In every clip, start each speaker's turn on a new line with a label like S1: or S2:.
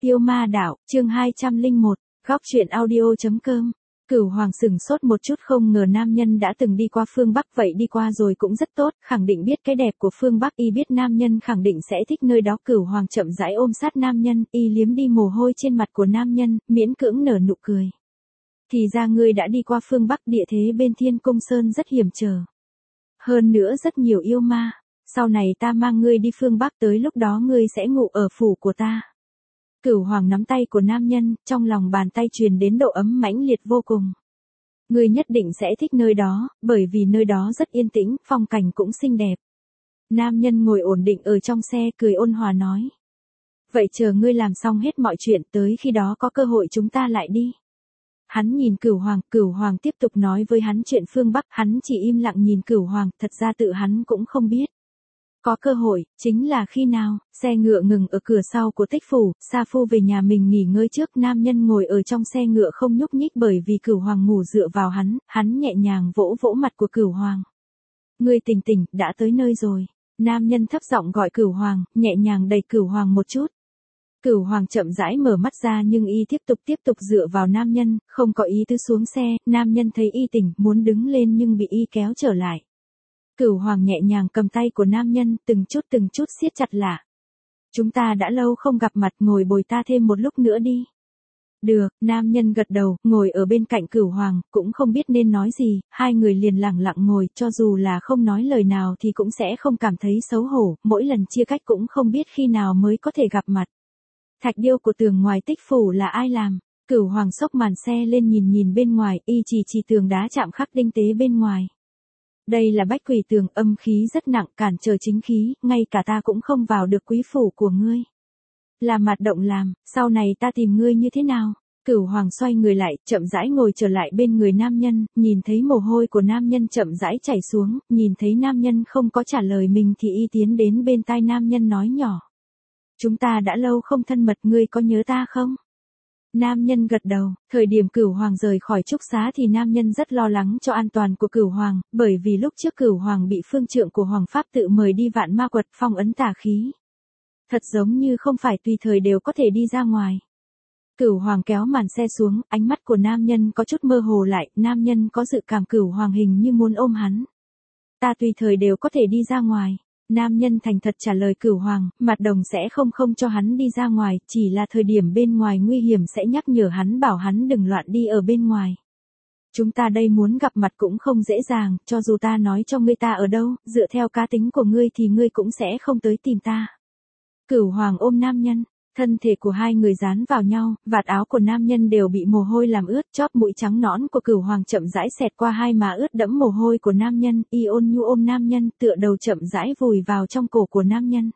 S1: Yêu ma đạo, chương 201, góc truyện audio.com. Cửu Hoàng sửng sốt một chút, không ngờ nam nhân đã từng đi qua phương Bắc, vậy đi qua rồi cũng rất tốt, khẳng định biết cái đẹp của phương Bắc, y biết nam nhân khẳng định sẽ thích nơi đó. Cửu Hoàng chậm rãi ôm sát nam nhân, y liếm đi mồ hôi trên mặt của nam nhân, miễn cưỡng nở nụ cười. Thì ra ngươi đã đi qua phương Bắc, địa thế bên Thiên Cung Sơn rất hiểm trở. Hơn nữa rất nhiều yêu ma, sau này ta mang ngươi đi phương Bắc, tới lúc đó ngươi sẽ ngủ ở phủ của ta. Cửu Hoàng nắm tay của nam nhân, trong lòng bàn tay truyền đến độ ấm mãnh liệt vô cùng. Ngươi nhất định sẽ thích nơi đó, bởi vì nơi đó rất yên tĩnh, phong cảnh cũng xinh đẹp. Nam nhân ngồi ổn định ở trong xe, cười ôn hòa nói. Vậy chờ ngươi làm xong hết mọi chuyện, tới khi đó có cơ hội chúng ta lại đi. Hắn nhìn Cửu Hoàng tiếp tục nói với hắn chuyện phương Bắc, hắn chỉ im lặng nhìn Cửu Hoàng, thật ra tự hắn cũng không biết. Có cơ hội, chính là khi nào? Xe ngựa ngừng ở cửa sau của Tích Phủ, Sa Phu về nhà mình nghỉ ngơi trước, nam nhân ngồi ở trong xe ngựa không nhúc nhích bởi vì Cửu Hoàng ngủ dựa vào hắn nhẹ nhàng vỗ vỗ mặt của Cửu Hoàng. Ngươi tỉnh tỉnh, đã tới nơi rồi. Nam nhân thấp giọng gọi Cửu Hoàng, nhẹ nhàng đẩy Cửu Hoàng một chút. Cửu Hoàng chậm rãi mở mắt ra nhưng y tiếp tục dựa vào nam nhân, không có ý tứ xuống xe, nam nhân thấy y tỉnh, muốn đứng lên nhưng bị y kéo trở lại. Cửu Hoàng nhẹ nhàng cầm tay của nam nhân, từng chút siết chặt lại. Chúng ta đã lâu không gặp mặt, ngồi bồi ta thêm một lúc nữa đi. Được, nam nhân gật đầu, ngồi ở bên cạnh Cửu Hoàng, cũng không biết nên nói gì, hai người liền lặng lặng ngồi, cho dù là không nói lời nào thì cũng sẽ không cảm thấy xấu hổ, mỗi lần chia cách cũng không biết khi nào mới có thể gặp mặt. Thạch điêu của tường ngoài Tích Phủ là ai làm? Cửu Hoàng xốc màn xe lên nhìn bên ngoài, y chỉ tường đá chạm khắc đinh tế bên ngoài. Đây là bách quỷ tường, âm khí rất nặng, cản trở chính khí, ngay cả ta cũng không vào được quý phủ của ngươi. Là mặt động làm, sau này ta tìm ngươi như thế nào? Cửu Hoàng xoay người lại, chậm rãi ngồi trở lại bên người nam nhân, nhìn thấy mồ hôi của nam nhân chậm rãi chảy xuống, nhìn thấy nam nhân không có trả lời mình thì y tiến đến bên tai nam nhân nói nhỏ. Chúng ta đã lâu không thân mật, ngươi có nhớ ta không? Nam nhân gật đầu, thời điểm Cửu Hoàng rời khỏi trúc xá thì nam nhân rất lo lắng cho an toàn của Cửu Hoàng, bởi vì lúc trước Cửu Hoàng bị phương trượng của Hoàng Pháp tự mời đi vạn ma quật phong ấn tà khí. Thật giống như không phải tùy thời đều có thể đi ra ngoài. Cửu Hoàng kéo màn xe xuống, ánh mắt của nam nhân có chút mơ hồ lại, nam nhân có dự cảm Cửu Hoàng hình như muốn ôm hắn. Ta tùy thời đều có thể đi ra ngoài. Nam nhân thành thật trả lời Cửu Hoàng, mặt đồng sẽ không cho hắn đi ra ngoài, chỉ là thời điểm bên ngoài nguy hiểm sẽ nhắc nhở hắn, bảo hắn đừng loạn đi ở bên ngoài. Chúng ta đây muốn gặp mặt cũng không dễ dàng, cho dù ta nói cho ngươi ta ở đâu, dựa theo cá tính của ngươi thì ngươi cũng sẽ không tới tìm ta. Cửu Hoàng ôm nam nhân, thân thể của hai người dán vào nhau, vạt áo của nam nhân đều bị mồ hôi làm ướt, chóp mũi trắng nõn của Cửu Hoàng chậm rãi xẹt qua hai má ướt đẫm mồ hôi của nam nhân, y ôn nhu ôm nam nhân, tựa đầu chậm rãi vùi vào trong cổ của nam nhân.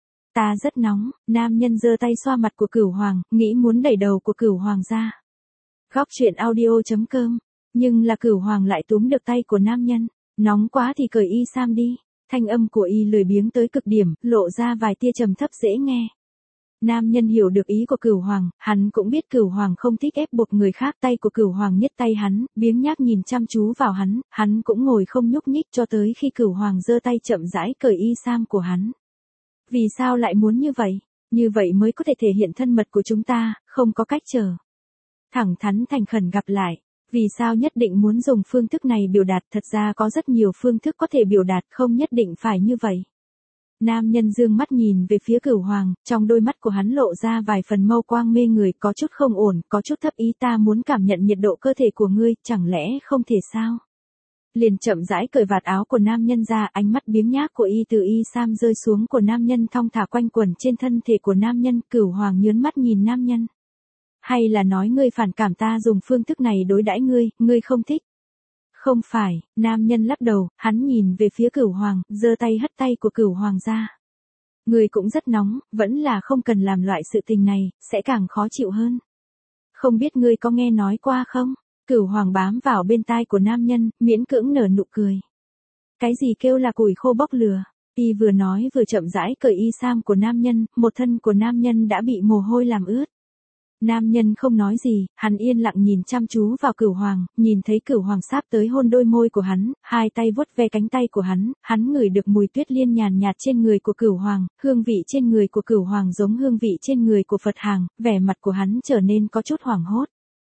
S1: Ta rất nóng, nam nhân giơ tay xoa mặt của Cửu Hoàng, nghĩ muốn đẩy đầu của Cửu Hoàng ra. Góc truyện audio.com, nhưng là Cửu Hoàng lại túm được tay của nam nhân, nóng quá thì cởi y sam đi, thanh âm của y lười biếng tới cực điểm, lộ ra vài tia trầm thấp dễ nghe. Nam nhân hiểu được ý của Cửu Hoàng, hắn cũng biết Cửu Hoàng không thích ép buộc người khác, tay của Cửu Hoàng nhét tay hắn, biếng nhác nhìn chăm chú vào hắn cũng ngồi không nhúc nhích cho tới khi Cửu Hoàng giơ tay chậm rãi cởi y sam của hắn. Vì sao lại muốn như vậy? Như vậy mới có thể thể hiện thân mật của chúng ta, không có cách chờ. Thẳng thắn thành khẩn gặp lại. Vì sao nhất định muốn dùng phương thức này biểu đạt? Thật ra có rất nhiều phương thức có thể biểu đạt, không nhất định phải như vậy. Nam nhân dương mắt nhìn về phía Cửu Hoàng, trong đôi mắt của hắn lộ ra vài phần mâu quang mê người, có chút không ổn, có chút thấp ý, ta muốn cảm nhận nhiệt độ cơ thể của ngươi, chẳng lẽ không thể sao? Liền chậm rãi cởi vạt áo của nam nhân ra, ánh mắt biếng nhác của y từ y sam rơi xuống của nam nhân thong thả quanh quẩn trên thân thể của nam nhân. Cửu Hoàng nhớn mắt nhìn nam nhân. Hay là nói ngươi phản cảm ta dùng phương thức này đối đãi ngươi không thích? Không phải, nam nhân lắc đầu, hắn nhìn về phía Cửu Hoàng, giơ tay hất tay của Cửu Hoàng ra. Ngươi cũng rất nóng, vẫn là không cần làm loại sự tình này, sẽ càng khó chịu hơn. Không biết ngươi có nghe nói qua không? Cửu Hoàng bám vào bên tai của nam nhân, miễn cưỡng nở nụ cười. Cái gì kêu là củi khô bốc lửa? Y vừa nói vừa chậm rãi cởi y sam của nam nhân, một thân của nam nhân đã bị mồ hôi làm ướt. Nam nhân không nói gì, hắn yên lặng nhìn chăm chú vào Cửu Hoàng, nhìn thấy Cửu Hoàng sắp tới hôn đôi môi của hắn, hai tay vuốt ve cánh tay của hắn ngửi được mùi tuyết liên nhàn nhạt trên người của Cửu Hoàng, hương vị trên người của Cửu Hoàng giống hương vị trên người của Phật hàng, vẻ mặt của hắn trở nên có chút hoảng hốt.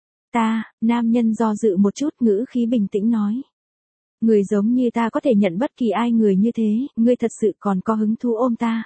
S1: Nam nhân do dự một chút, ngữ khí bình tĩnh nói. Người giống như ta có thể nhận bất kỳ ai người như thế, ngươi thật sự còn có hứng thú ôm ta.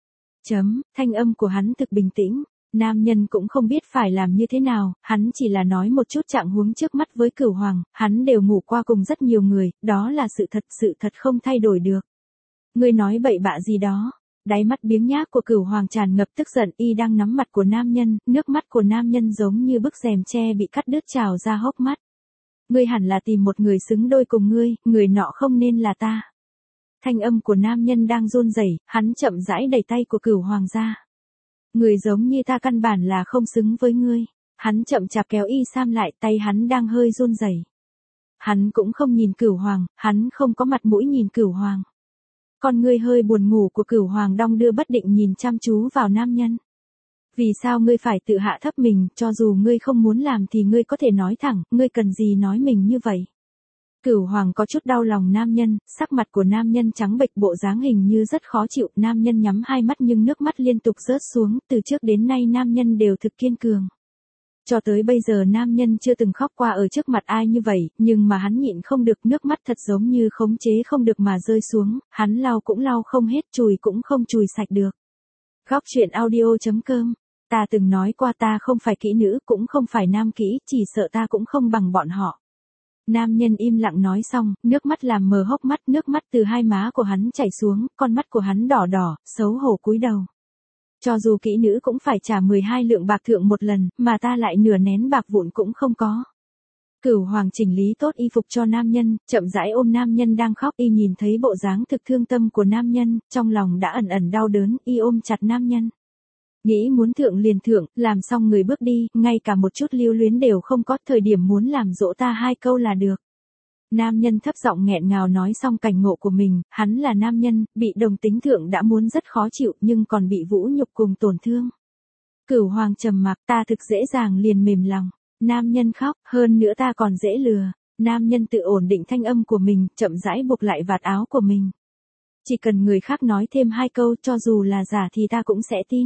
S1: Thanh âm của hắn thực bình tĩnh. Nam nhân cũng không biết phải làm như thế nào, hắn chỉ là nói một chút trạng huống trước mắt với Cửu Hoàng, hắn đều ngủ qua cùng rất nhiều người, đó là sự thật không thay đổi được. Ngươi nói bậy bạ gì đó? Đáy mắt biếng nhác của Cửu Hoàng tràn ngập tức giận, y đang nắm mặt của nam nhân, nước mắt của nam nhân giống như bức rèm tre bị cắt đứt trào ra hốc mắt. Ngươi hẳn là tìm một người xứng đôi cùng ngươi, người nọ không nên là ta. Thanh âm của nam nhân đang run rẩy, hắn chậm rãi đẩy tay của Cửu Hoàng ra. Người giống như ta căn bản là không xứng với ngươi. Hắn chậm chạp kéo y sam lại, tay hắn đang hơi run rẩy. Hắn cũng không nhìn Cửu Hoàng, hắn không có mặt mũi nhìn Cửu Hoàng. Con ngươi hơi buồn ngủ của Cửu Hoàng đong đưa bất định nhìn chăm chú vào nam nhân. Vì sao ngươi phải tự hạ thấp mình, cho dù ngươi không muốn làm thì ngươi có thể nói thẳng, ngươi cần gì nói mình như vậy. Cửu Hoàng có chút đau lòng nam nhân, sắc mặt của nam nhân trắng bệch, bộ dáng hình như rất khó chịu, nam nhân nhắm hai mắt nhưng nước mắt liên tục rớt xuống, từ trước đến nay nam nhân đều thực kiên cường. Cho tới bây giờ nam nhân chưa từng khóc qua ở trước mặt ai như vậy, nhưng mà hắn nhịn không được, nước mắt thật giống như khống chế không được mà rơi xuống, hắn lau cũng lau không hết, chùi cũng không chùi sạch được. Góc truyện audio.com. Ta từng nói qua ta không phải kỹ nữ, cũng không phải nam kỹ, chỉ sợ ta cũng không bằng bọn họ. Nam nhân im lặng nói xong, nước mắt làm mờ hốc mắt, nước mắt từ hai má của hắn chảy xuống, con mắt của hắn đỏ đỏ, xấu hổ cúi đầu. Cho dù kỹ nữ cũng phải trả 12 lượng bạc thượng một lần, mà ta lại nửa nén bạc vụn cũng không có. Cửu Hoàng chỉnh lý tốt y phục cho nam nhân, chậm rãi ôm nam nhân đang khóc, y nhìn thấy bộ dáng thực thương tâm của nam nhân, trong lòng đã ẩn ẩn đau đớn, y ôm chặt nam nhân. Nghĩ muốn thượng liền thượng, làm xong người bước đi, ngay cả một chút lưu luyến đều không có, thời điểm muốn làm dỗ ta hai câu là được. Nam nhân thấp giọng nghẹn ngào nói xong cảnh ngộ của mình, hắn là nam nhân, bị đồng tính thượng đã muốn rất khó chịu nhưng còn bị vũ nhục cùng tổn thương. Cửu Hoàng trầm mặc, ta thực dễ dàng liền mềm lòng. Nam nhân khóc, hơn nữa ta còn dễ lừa. Nam nhân tự ổn định thanh âm của mình, chậm rãi buộc lại vạt áo của mình. Chỉ cần người khác nói thêm hai câu, cho dù là giả thì ta cũng sẽ tin.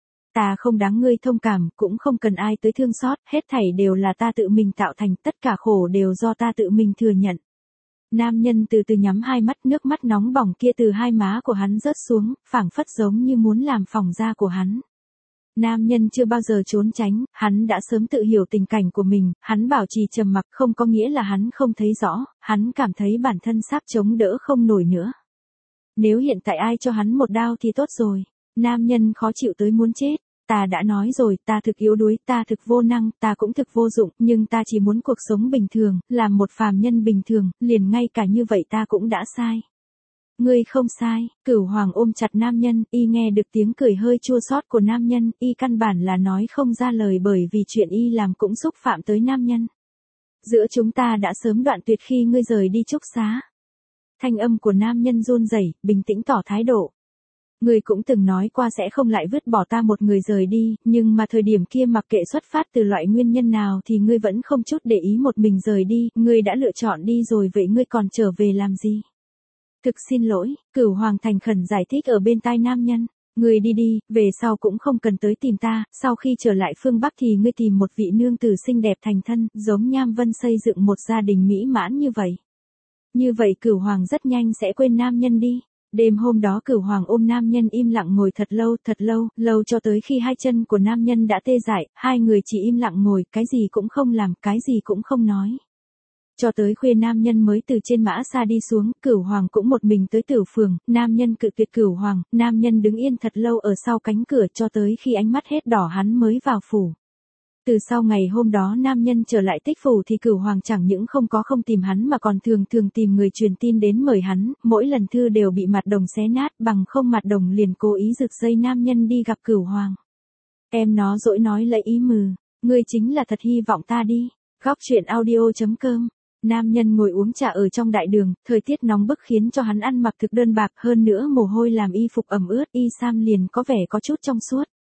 S1: Ta không đáng ngươi thông cảm, cũng không cần ai tới thương xót, hết thảy đều là ta tự mình tạo thành, tất cả khổ đều do ta tự mình thừa nhận. Nam nhân từ từ nhắm hai mắt, nước mắt nóng bỏng kia từ hai má của hắn rớt xuống, phảng phất giống như muốn làm phỏng da của hắn. Nam nhân chưa bao giờ trốn tránh, hắn đã sớm tự hiểu tình cảnh của mình, hắn bảo trì trầm mặc không có nghĩa là hắn không thấy rõ, hắn cảm thấy bản thân sắp chống đỡ không nổi nữa. Nếu hiện tại ai cho hắn một đao thì tốt rồi. Nam nhân khó chịu tới muốn chết. Ta đã nói rồi, ta thực yếu đuối, ta thực vô năng, ta cũng thực vô dụng, nhưng ta chỉ muốn cuộc sống bình thường, làm một phàm nhân bình thường, liền ngay cả như vậy ta cũng đã sai. Ngươi không sai. Cửu Hoàng ôm chặt nam nhân, y nghe được tiếng cười hơi chua xót của nam nhân, y căn bản là nói không ra lời bởi vì chuyện y làm cũng xúc phạm tới nam nhân. Giữa chúng ta đã sớm đoạn tuyệt khi ngươi rời đi trúc xá. Thanh âm của nam nhân run rẩy, bình tĩnh tỏ thái độ. Ngươi cũng từng nói qua sẽ không lại vứt bỏ ta một người rời đi, nhưng mà thời điểm kia mặc kệ xuất phát từ loại nguyên nhân nào thì ngươi vẫn không chút để ý một mình rời đi, ngươi đã lựa chọn đi rồi, vậy ngươi còn trở về làm gì? Thực xin lỗi. Cửu Hoàng thành khẩn giải thích ở bên tai nam nhân. Ngươi đi đi, về sau cũng không cần tới tìm ta, sau khi trở lại phương Bắc thì ngươi tìm một vị nương tử xinh đẹp thành thân, giống Nham Vân xây dựng một gia đình mỹ mãn như vậy. Như vậy Cửu Hoàng rất nhanh sẽ quên nam nhân đi. Đêm hôm đó Cửu Hoàng ôm nam nhân im lặng ngồi thật lâu, lâu cho tới khi hai chân của nam nhân đã tê dại, hai người chỉ im lặng ngồi, cái gì cũng không làm, cái gì cũng không nói. Cho tới khuya nam nhân mới từ trên mã xa đi xuống, Cửu Hoàng cũng một mình tới Tử Phường, nam nhân cự tuyệt Cửu Hoàng, nam nhân đứng yên thật lâu ở sau cánh cửa cho tới khi ánh mắt hết đỏ hắn mới vào phủ. Từ sau ngày hôm đó nam nhân trở lại Tích Phủ thì Cửu Hoàng chẳng những không tìm hắn mà còn thường tìm người truyền tin đến mời hắn, mỗi lần thư đều bị Mạt Đồng xé nát, bằng không Mạt Đồng liền cố ý giật dây nam nhân đi gặp Cửu Hoàng. Em nó dỗi nói lấy ý mừ, ngươi chính là thật hy vọng ta đi. Góc truyện audio.com. Nam nhân ngồi uống trà ở trong đại đường, thời tiết nóng bức khiến cho hắn ăn mặc thực đơn bạc, hơn nữa mồ hôi làm y phục ẩm ướt, y sam liền có vẻ có chút trong suốt.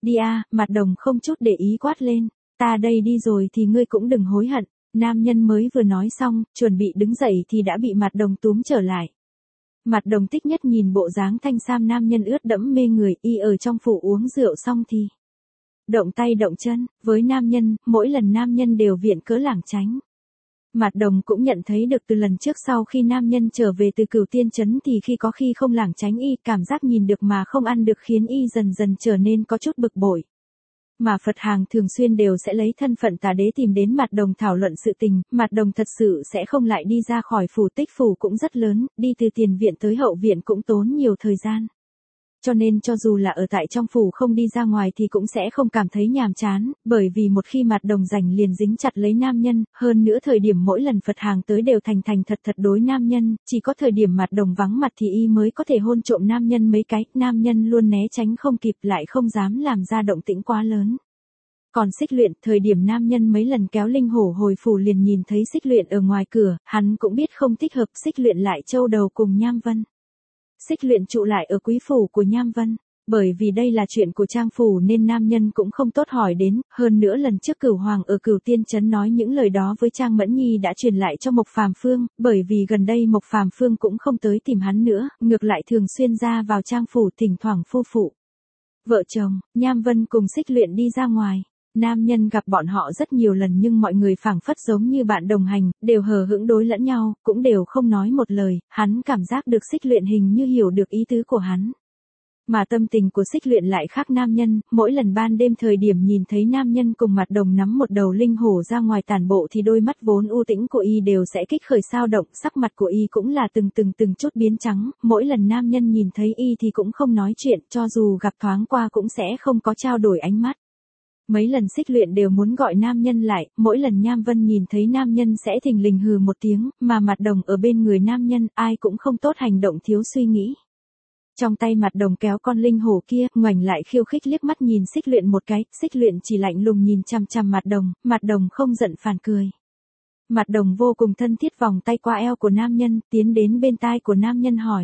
S1: Đi a, Mặt Đồng không chút để ý quát lên, ta đây đi rồi thì ngươi cũng đừng hối hận. Nam nhân mới vừa nói xong, chuẩn bị đứng dậy thì đã bị Mặt Đồng túm trở lại. Mặt Đồng thích nhất nhìn bộ dáng thanh sam nam nhân ướt đẫm mê người, y ở trong phủ uống rượu xong thì động tay động chân, với nam nhân, mỗi lần nam nhân đều viện cớ lảng tránh. Mặt Đồng cũng nhận thấy được từ lần trước sau khi nam nhân trở về từ Cửu Tiên Trấn thì khi không lảng tránh y, cảm giác nhìn được mà không ăn được khiến y dần dần trở nên có chút bực bội. Mà Phật Hàng thường xuyên đều sẽ lấy thân phận tà đế tìm đến Mặt Đồng thảo luận sự tình, Mặt Đồng thật sự sẽ không lại đi ra khỏi phủ, tích phủ cũng rất lớn, đi từ tiền viện tới hậu viện cũng tốn nhiều thời gian. Cho nên cho dù là ở tại trong phủ không đi ra ngoài thì cũng sẽ không cảm thấy nhàm chán, bởi vì một khi Mặt Đồng rảnh liền dính chặt lấy nam nhân, hơn nữa thời điểm mỗi lần Phật Hàng tới đều thành thật đối nam nhân, chỉ có thời điểm Mặt Đồng vắng mặt thì y mới có thể hôn trộm nam nhân mấy cái, nam nhân luôn né tránh không kịp lại không dám làm ra động tĩnh quá lớn. Còn Xích Luyện, thời điểm nam nhân mấy lần kéo Linh Hổ hồi phủ liền nhìn thấy Xích Luyện ở ngoài cửa, hắn cũng biết không thích hợp, Xích Luyện lại châu đầu cùng Nham Vân. Xích Luyện trụ lại ở quý phủ của Nham Vân, bởi vì đây là chuyện của Trang phủ nên nam nhân cũng không tốt hỏi đến, hơn nữa lần trước Cửu Hoàng ở Cửu Tiên Trấn nói những lời đó với Trang Mẫn Nhi đã truyền lại cho Mộc Phàm Phương, bởi vì gần đây Mộc Phàm Phương cũng không tới tìm hắn nữa, ngược lại thường xuyên ra vào Trang phủ thỉnh thoảng phu phụ. Vợ chồng, Nham Vân cùng Xích Luyện đi ra ngoài. Nam nhân gặp bọn họ rất nhiều lần nhưng mọi người phảng phất giống như bạn đồng hành, đều hờ hững đối lẫn nhau, cũng đều không nói một lời, hắn cảm giác được Xích Luyện hình như hiểu được ý tứ của hắn. Mà tâm tình của Xích Luyện lại khác nam nhân, mỗi lần ban đêm thời điểm nhìn thấy nam nhân cùng Mặt Đồng nắm một đầu linh hổ ra ngoài tản bộ thì đôi mắt vốn u tĩnh của y đều sẽ kích khởi sao động, sắc mặt của y cũng là từng chút biến trắng, mỗi lần nam nhân nhìn thấy y thì cũng không nói chuyện, cho dù gặp thoáng qua cũng sẽ không có trao đổi ánh mắt. Mấy lần Xích Luyện đều muốn gọi nam nhân lại, mỗi lần Nham Vân nhìn thấy nam nhân sẽ thình lình hừ một tiếng, mà Mặt Đồng ở bên người nam nhân, ai cũng không tốt hành động thiếu suy nghĩ. Trong tay Mặt Đồng kéo con linh hổ kia, ngoảnh lại khiêu khích liếc mắt nhìn Xích Luyện một cái, Xích Luyện chỉ lạnh lùng nhìn chằm chằm Mặt Đồng không giận phản cười. Mặt Đồng vô cùng thân thiết vòng tay qua eo của nam nhân, tiến đến bên tai của nam nhân hỏi.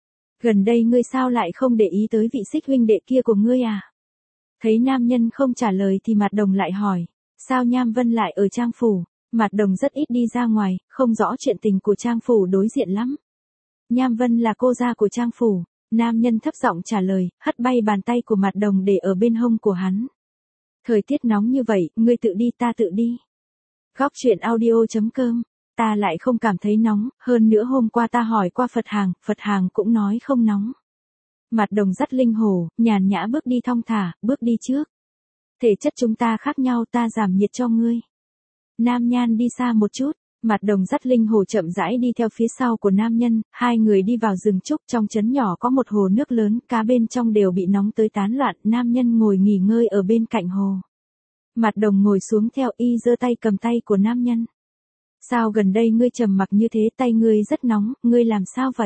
S1: Gần đây ngươi sao lại không để ý tới vị Xích huynh đệ kia của ngươi à? Thấy nam nhân không trả lời thì Mặt Đồng lại hỏi, sao Nham Vân lại ở Trang phủ? Mặt Đồng rất ít đi ra ngoài, không rõ chuyện tình của Trang phủ đối diện lắm. Nham Vân là cô gia của Trang phủ, nam nhân thấp giọng trả lời, hất bay bàn tay của Mặt Đồng để ở bên hông của hắn. Thời tiết nóng như vậy, ngươi tự đi ta tự đi. Góc truyện audio.com, ta lại không cảm thấy nóng, hơn nữa hôm qua ta hỏi qua Phật Hàng cũng nói không nóng. Mặt Đồng dắt linh hổ, nhàn nhã bước đi thong thả, bước đi trước. Thể chất chúng ta khác nhau, ta giảm nhiệt cho ngươi. Nam Nhan đi xa một chút, Mặt Đồng dắt linh hổ chậm rãi đi theo phía sau của nam nhân, hai người đi vào rừng trúc, trong trấn nhỏ có một hồ nước lớn, cá bên trong đều bị nóng tới tán loạn, nam nhân ngồi nghỉ ngơi ở bên cạnh hồ. Mặt Đồng ngồi xuống theo y giơ tay cầm tay của nam nhân. Sao gần đây ngươi trầm mặc như thế, tay ngươi rất nóng, ngươi làm sao vậy?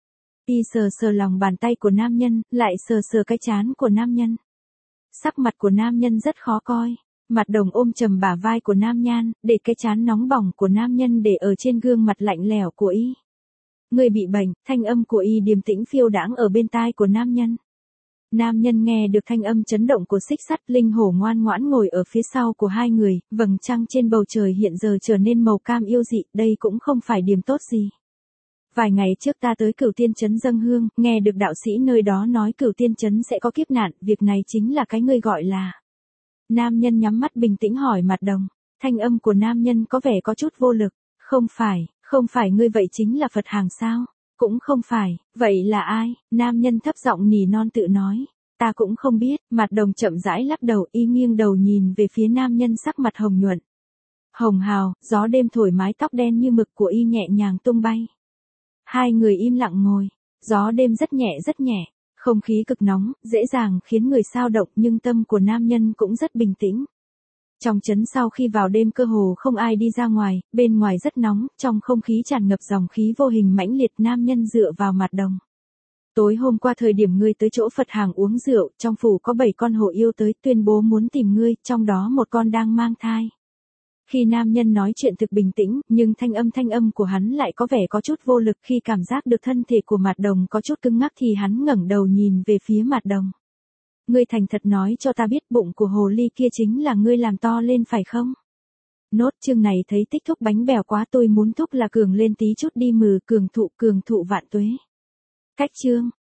S1: Y sờ lòng bàn tay của nam nhân, lại sờ cái trán của nam nhân. Sắc mặt của nam nhân rất khó coi. Mặt Đồng ôm chầm bả vai của nam nhan, để cái trán nóng bỏng của nam nhân để ở trên gương mặt lạnh lẽo của y. Người bị bệnh, thanh âm của y điềm tĩnh phiêu đãng ở bên tai của nam nhân. Nam nhân nghe được thanh âm chấn động của xích sắt, linh hổ ngoan ngoãn ngồi ở phía sau của hai người, vầng trăng trên bầu trời hiện giờ trở nên màu cam yêu dị, đây cũng không phải điểm tốt gì. Vài ngày trước ta tới Cửu Tiên Trấn dâng hương, nghe được đạo sĩ nơi đó nói Cửu Tiên Trấn sẽ có kiếp nạn, việc này chính là cái ngươi gọi là. Nam nhân nhắm mắt bình tĩnh hỏi Mặt Đồng, thanh âm của nam nhân có vẻ có chút vô lực, không phải ngươi vậy chính là Phật Hàng sao? Cũng không phải, vậy là ai? Nam nhân thấp giọng nỉ non tự nói, ta cũng không biết. Mặt Đồng chậm rãi lắc đầu, y nghiêng đầu nhìn về phía nam nhân sắc mặt hồng nhuận. Hồng hào, gió đêm thổi mái tóc đen như mực của y nhẹ nhàng tung bay. Hai người im lặng ngồi, gió đêm rất nhẹ, không khí cực nóng, dễ dàng khiến người xao động nhưng tâm của nam nhân cũng rất bình tĩnh. Trong trấn sau khi vào đêm cơ hồ không ai đi ra ngoài, bên ngoài rất nóng, trong không khí tràn ngập dòng khí vô hình mãnh liệt. Nam nhân dựa vào Mặt Đồng. Tối hôm qua thời điểm ngươi tới chỗ Phật Hàng uống rượu, trong phủ có 7 con hổ yêu tới tuyên bố muốn tìm ngươi, trong đó một con đang mang thai. Khi nam nhân nói chuyện thực bình tĩnh, nhưng thanh âm của hắn lại có vẻ có chút vô lực. Khi cảm giác được thân thể của Mặt Đồng có chút cứng ngắc thì hắn ngẩng đầu nhìn về phía Mặt Đồng. Ngươi thành thật nói cho ta biết bụng của hồ ly kia chính là ngươi làm to lên phải không? Nốt chương này thấy tích thúc bánh bèo quá tôi muốn thúc là cường lên tí chút đi mừ, cường thụ vạn tuế. Cách chương.